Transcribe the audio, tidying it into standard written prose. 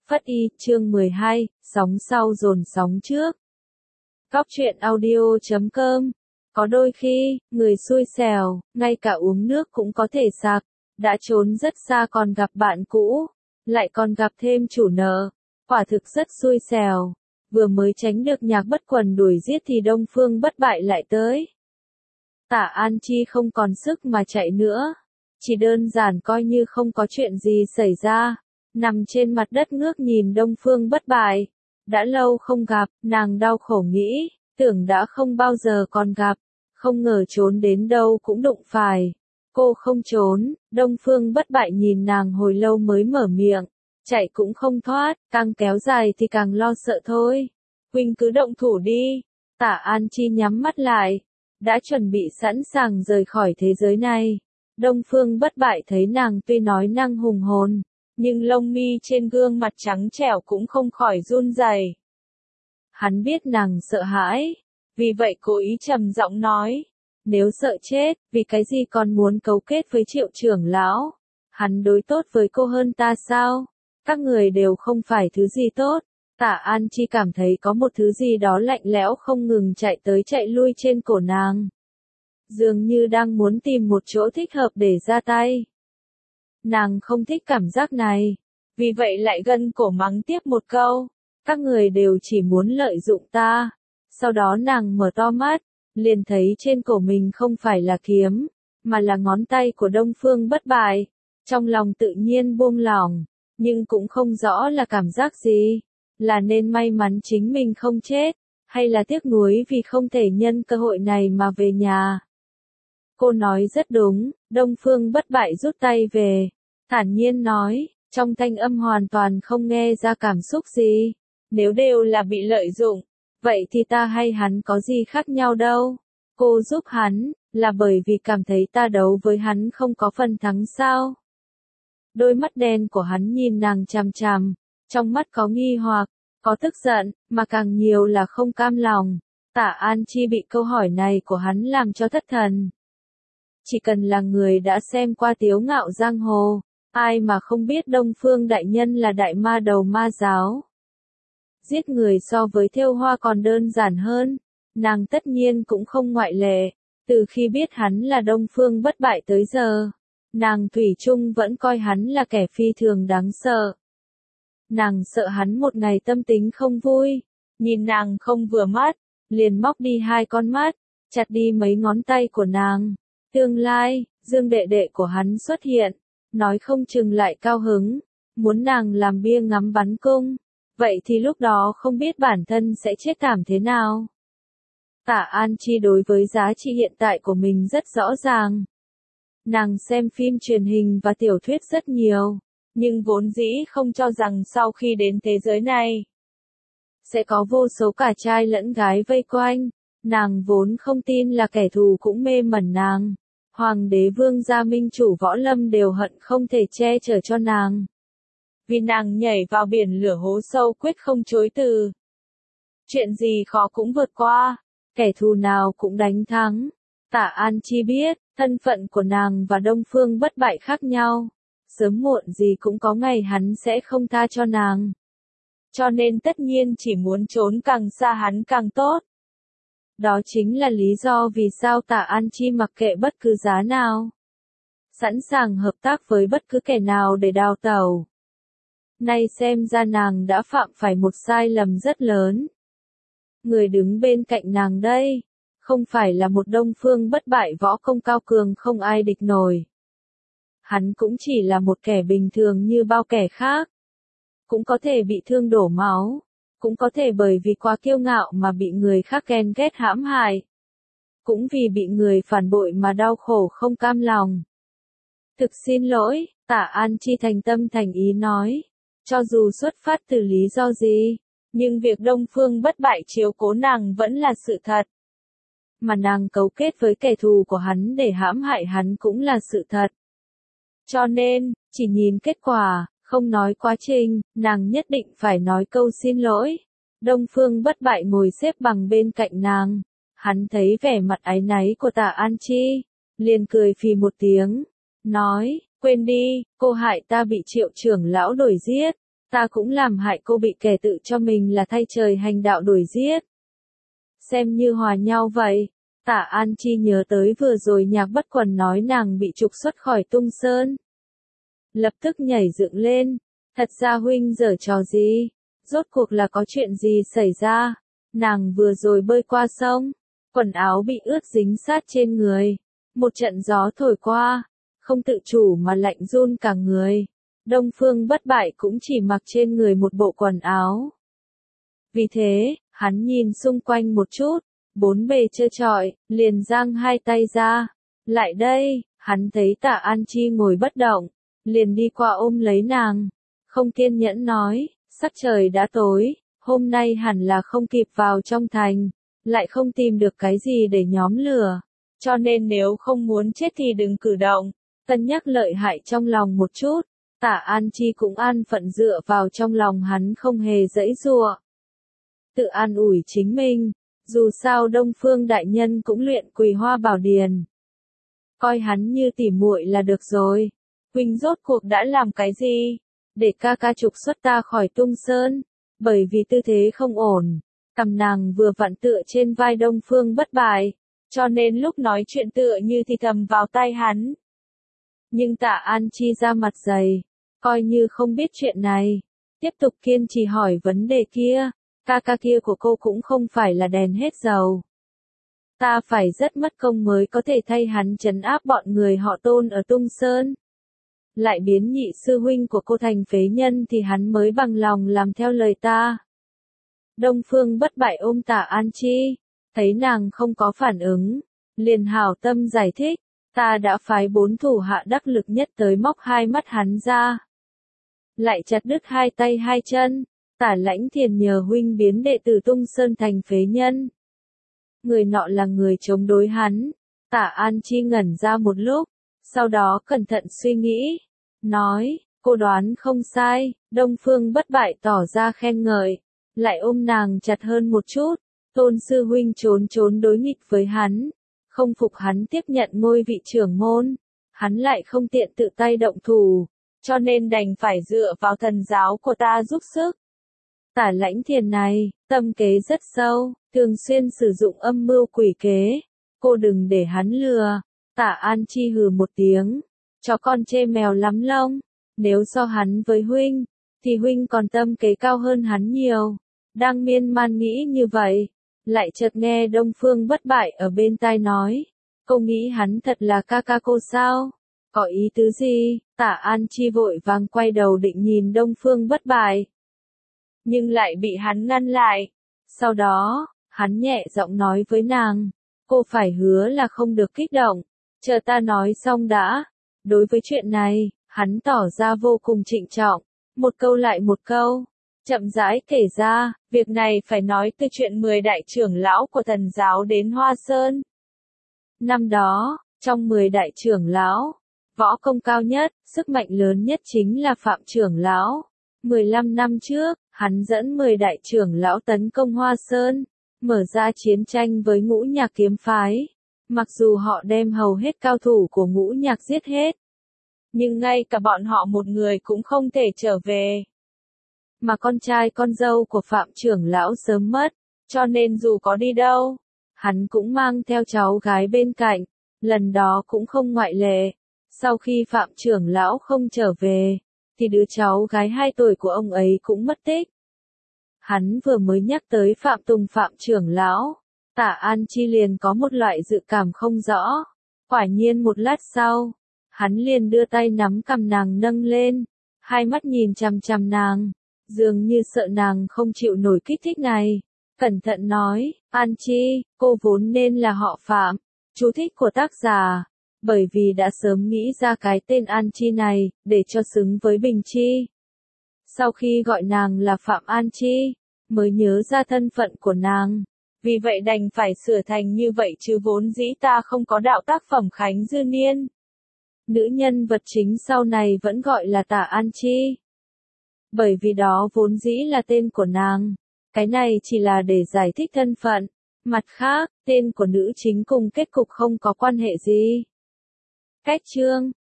Phất Y, chương 12, sóng sau dồn sóng trước. Góc truyện audio.com. Có đôi khi, người xui xẻo, ngay cả uống nước cũng có thể sặc, đã trốn rất xa còn gặp bạn cũ, lại còn gặp thêm chủ nợ, quả thực rất xui xẻo. Vừa mới tránh được Nhạc Bất Quần đuổi giết thì Đông Phương Bất Bại lại tới. Tả An Chi không còn sức mà chạy nữa, chỉ đơn giản coi như không có chuyện gì xảy ra, nằm trên mặt đất ngước nhìn Đông Phương Bất Bại. Đã lâu không gặp, nàng đau khổ nghĩ, tưởng đã không bao giờ còn gặp, không ngờ trốn đến đâu cũng đụng phải. Cô không trốn, Đông Phương Bất Bại nhìn nàng hồi lâu mới mở miệng, chạy cũng không thoát, càng kéo dài thì càng lo sợ thôi. Huynh cứ động thủ đi. Tả An Chi nhắm mắt lại, đã chuẩn bị sẵn sàng rời khỏi thế giới này. Đông Phương Bất Bại thấy nàng tuy nói năng hùng hồn, nhưng lông mi trên gương mặt trắng trẻo cũng không khỏi run rẩy. Hắn biết nàng sợ hãi, vì vậy cố ý trầm giọng nói, nếu sợ chết, vì cái gì còn muốn cấu kết với Triệu trưởng lão? Hắn đối tốt với cô hơn ta sao? Các người đều không phải thứ gì tốt. Tả An Chi cảm thấy có một thứ gì đó lạnh lẽo không ngừng chạy tới chạy lui trên cổ nàng. Dường như đang muốn tìm một chỗ thích hợp để ra tay. Nàng không thích cảm giác này, vì vậy lại gân cổ mắng tiếp một câu, các người đều chỉ muốn lợi dụng ta. Sau đó nàng mở to mắt, liền thấy trên cổ mình không phải là kiếm, mà là ngón tay của Đông Phương Bất Bại. Trong lòng tự nhiên buông lỏng, nhưng cũng không rõ là cảm giác gì, là nên may mắn chính mình không chết, hay là tiếc nuối vì không thể nhân cơ hội này mà về nhà. Cô nói rất đúng, Đông Phương Bất Bại rút tay về, thản nhiên nói, trong thanh âm hoàn toàn không nghe ra cảm xúc gì. Nếu đều là bị lợi dụng, vậy thì ta hay hắn có gì khác nhau đâu. Cô giúp hắn, là bởi vì cảm thấy ta đấu với hắn không có phần thắng sao? Đôi mắt đen của hắn nhìn nàng chằm chằm, trong mắt có nghi hoặc, có tức giận, mà càng nhiều là không cam lòng. Tả An Chi bị câu hỏi này của hắn làm cho thất thần. Chỉ cần là người đã xem qua Tiếu Ngạo Giang Hồ, ai mà không biết Đông Phương đại nhân là đại ma đầu ma giáo. Giết người so với thêu hoa còn đơn giản hơn, nàng tất nhiên cũng không ngoại lệ. Từ khi biết hắn là Đông Phương Bất Bại tới giờ, nàng thủy chung vẫn coi hắn là kẻ phi thường đáng sợ. Nàng sợ hắn một ngày tâm tính không vui, nhìn nàng không vừa mắt, liền móc đi hai con mắt, chặt đi mấy ngón tay của nàng. Tương lai, Dương đệ đệ của hắn xuất hiện, nói không chừng lại cao hứng, muốn nàng làm bia ngắm bắn cung, vậy thì lúc đó không biết bản thân sẽ chết thảm thế nào. Tả An Chi đối với giá trị hiện tại của mình rất rõ ràng. Nàng xem phim truyền hình và tiểu thuyết rất nhiều, nhưng vốn dĩ không cho rằng sau khi đến thế giới này, sẽ có vô số cả trai lẫn gái vây quanh. Nàng vốn không tin là kẻ thù cũng mê mẩn nàng. Hoàng đế vương gia minh chủ võ lâm đều hận không thể che chở cho nàng. Vì nàng nhảy vào biển lửa hố sâu quyết không chối từ. Chuyện gì khó cũng vượt qua, kẻ thù nào cũng đánh thắng. Tả An Chi biết, thân phận của nàng và Đông Phương Bất Bại khác nhau. Sớm muộn gì cũng có ngày hắn sẽ không tha cho nàng. Cho nên tất nhiên chỉ muốn trốn càng xa hắn càng tốt. Đó chính là lý do vì sao Tả An Chi mặc kệ bất cứ giá nào, sẵn sàng hợp tác với bất cứ kẻ nào để đào tẩu. Nay xem ra nàng đã phạm phải một sai lầm rất lớn. Người đứng bên cạnh nàng đây, không phải là một Đông Phương Bất Bại võ công cao cường không ai địch nổi. Hắn cũng chỉ là một kẻ bình thường như bao kẻ khác. Cũng có thể bị thương đổ máu, cũng có thể bởi vì quá kiêu ngạo mà bị người khác ghen ghét hãm hại. Cũng vì bị người phản bội mà đau khổ không cam lòng. Thực xin lỗi, Tả An Chi thành tâm thành ý nói. Cho dù xuất phát từ lý do gì, nhưng việc Đông Phương Bất Bại chiếu cố nàng vẫn là sự thật. Mà nàng cấu kết với kẻ thù của hắn để hãm hại hắn cũng là sự thật. Cho nên, chỉ nhìn kết quả, không nói quá trình, nàng nhất định phải nói câu xin lỗi. Đông Phương Bất Bại ngồi xếp bằng bên cạnh nàng. Hắn thấy vẻ mặt áy náy của Tả An Chi, liền cười phì một tiếng, nói, quên đi, cô hại ta bị Triệu trưởng lão đuổi giết, Ta cũng làm hại cô bị kẻ tự cho mình là thay trời hành đạo đuổi giết. Xem như hòa nhau vậy. Tả An Chi nhớ tới vừa rồi Nhạc Bất Quần nói nàng bị trục xuất khỏi Tung Sơn. Lập tức nhảy dựng lên. Thật ra huynh giở trò gì? Rốt cuộc là có chuyện gì xảy ra? Nàng vừa rồi bơi qua sông. Quần áo bị ướt dính sát trên người. Một trận gió thổi qua. Không tự chủ mà lạnh run cả người. Đông Phương Bất Bại cũng chỉ mặc trên người một bộ quần áo. Vì thế, hắn nhìn xung quanh một chút. Bốn bề trơ trọi, liền giang hai tay ra. Lại đây, hắn thấy Tả An Chi ngồi bất động. Liền đi qua ôm lấy nàng. Không kiên nhẫn nói, sắc trời đã tối, hôm nay hẳn là không kịp vào trong thành, lại không tìm được cái gì để nhóm lửa. Cho nên nếu không muốn chết thì đừng cử động, cân nhắc lợi hại trong lòng một chút. Tả An Chi cũng an phận dựa vào trong lòng hắn không hề giãy giụa. Tự an ủi chính mình, dù sao Đông Phương đại nhân cũng luyện Quỳ Hoa Bảo Điền. Coi hắn như tỉ muội là được rồi. Huynh rốt cuộc đã làm cái gì? Để ca ca trục xuất ta khỏi Tung Sơn. Bởi vì tư thế không ổn. Cầm nàng vừa vặn tựa trên vai Đông Phương Bất Bại. Cho nên lúc nói chuyện tựa như thì thầm vào tai hắn. Nhưng Tả An Chi ra mặt dày. Coi như không biết chuyện này. Tiếp tục kiên trì hỏi vấn đề kia. Ca ca kia của cô cũng không phải là đèn hết dầu. Ta phải rất mất công mới có thể thay hắn trấn áp bọn người họ Tôn ở Tung Sơn. Lại biến nhị sư huynh của cô thành phế nhân thì hắn mới bằng lòng làm theo lời ta. Đông Phương Bất Bại ôm Tả An Chi, thấy nàng không có phản ứng, liền hảo tâm giải thích, ta đã phái 4 thủ hạ đắc lực nhất tới móc hai mắt hắn ra. Lại chặt đứt hai tay hai chân, Tả Lãnh Thiền nhờ huynh biến đệ tử Tung Sơn thành phế nhân. Người nọ là người chống đối hắn. Tả An Chi ngẩn ra một lúc, sau đó cẩn thận suy nghĩ, nói, cô đoán không sai. Đông Phương Bất Bại tỏ ra khen ngợi, lại ôm nàng chặt hơn một chút. Tôn sư huynh trốn đối nghịch với hắn, không phục hắn tiếp nhận ngôi vị trưởng môn, hắn lại không tiện tự tay động thủ, cho nên đành phải dựa vào thần giáo của ta giúp sức. Tả Lãnh Thiền này, tâm kế rất sâu, thường xuyên sử dụng âm mưu quỷ kế, cô đừng để hắn lừa. Tả An Chi hừ một tiếng, chó con chê mèo lắm lông, nếu so hắn với huynh, thì huynh còn tâm kế cao hơn hắn nhiều. Đang miên man nghĩ như vậy, lại chợt nghe Đông Phương Bất Bại ở bên tai nói, cô nghĩ hắn thật là ca ca cô sao? Có ý tứ gì? Tả An Chi vội vàng quay đầu định nhìn Đông Phương Bất Bại, nhưng lại bị hắn ngăn lại. Sau đó, hắn nhẹ giọng nói với nàng, cô phải hứa là không được kích động, chờ ta nói xong đã. Đối với chuyện này, hắn tỏ ra vô cùng trịnh trọng, một câu lại một câu, chậm rãi kể ra, việc này phải nói từ chuyện 10 đại trưởng lão của thần giáo đến Hoa Sơn. Năm đó, trong 10 đại trưởng lão, võ công cao nhất, sức mạnh lớn nhất chính là Phạm trưởng lão. 15 năm trước, hắn dẫn 10 đại trưởng lão tấn công Hoa Sơn, mở ra chiến tranh với Ngũ Nhạc kiếm phái. Mặc dù họ đem hầu hết cao thủ của Ngũ Nhạc giết hết, nhưng ngay cả bọn họ một người cũng không thể trở về. Mà con trai con dâu của Phạm trưởng lão sớm mất, cho nên dù có đi đâu, hắn cũng mang theo cháu gái bên cạnh, lần đó cũng không ngoại lệ. Sau khi Phạm trưởng lão không trở về, thì đứa cháu gái 2 tuổi của ông ấy cũng mất tích. Hắn vừa mới nhắc tới Phạm Tùng Phạm trưởng lão, Tả An Chi liền có một loại dự cảm không rõ. Quả nhiên một lát sau, hắn liền đưa tay nắm cằm nàng nâng lên, hai mắt nhìn chằm chằm nàng, dường như sợ nàng không chịu nổi kích thích này. Cẩn thận nói, An Chi, cô vốn nên là họ Phạm, chú thích của tác giả. Bởi vì đã sớm nghĩ ra cái tên An Chi này, để cho xứng với Bình Chi. Sau khi gọi nàng là Phạm An Chi, mới nhớ ra thân phận của nàng. Vì vậy đành phải sửa thành như vậy chứ vốn dĩ ta không có đạo tác phẩm Khánh Dư Niên. Nữ nhân vật chính sau này vẫn gọi là Tả An Chi. Bởi vì đó vốn dĩ là tên của nàng. Cái này chỉ là để giải thích thân phận. Mặt khác, tên của nữ chính cùng kết cục không có quan hệ gì. Cách chương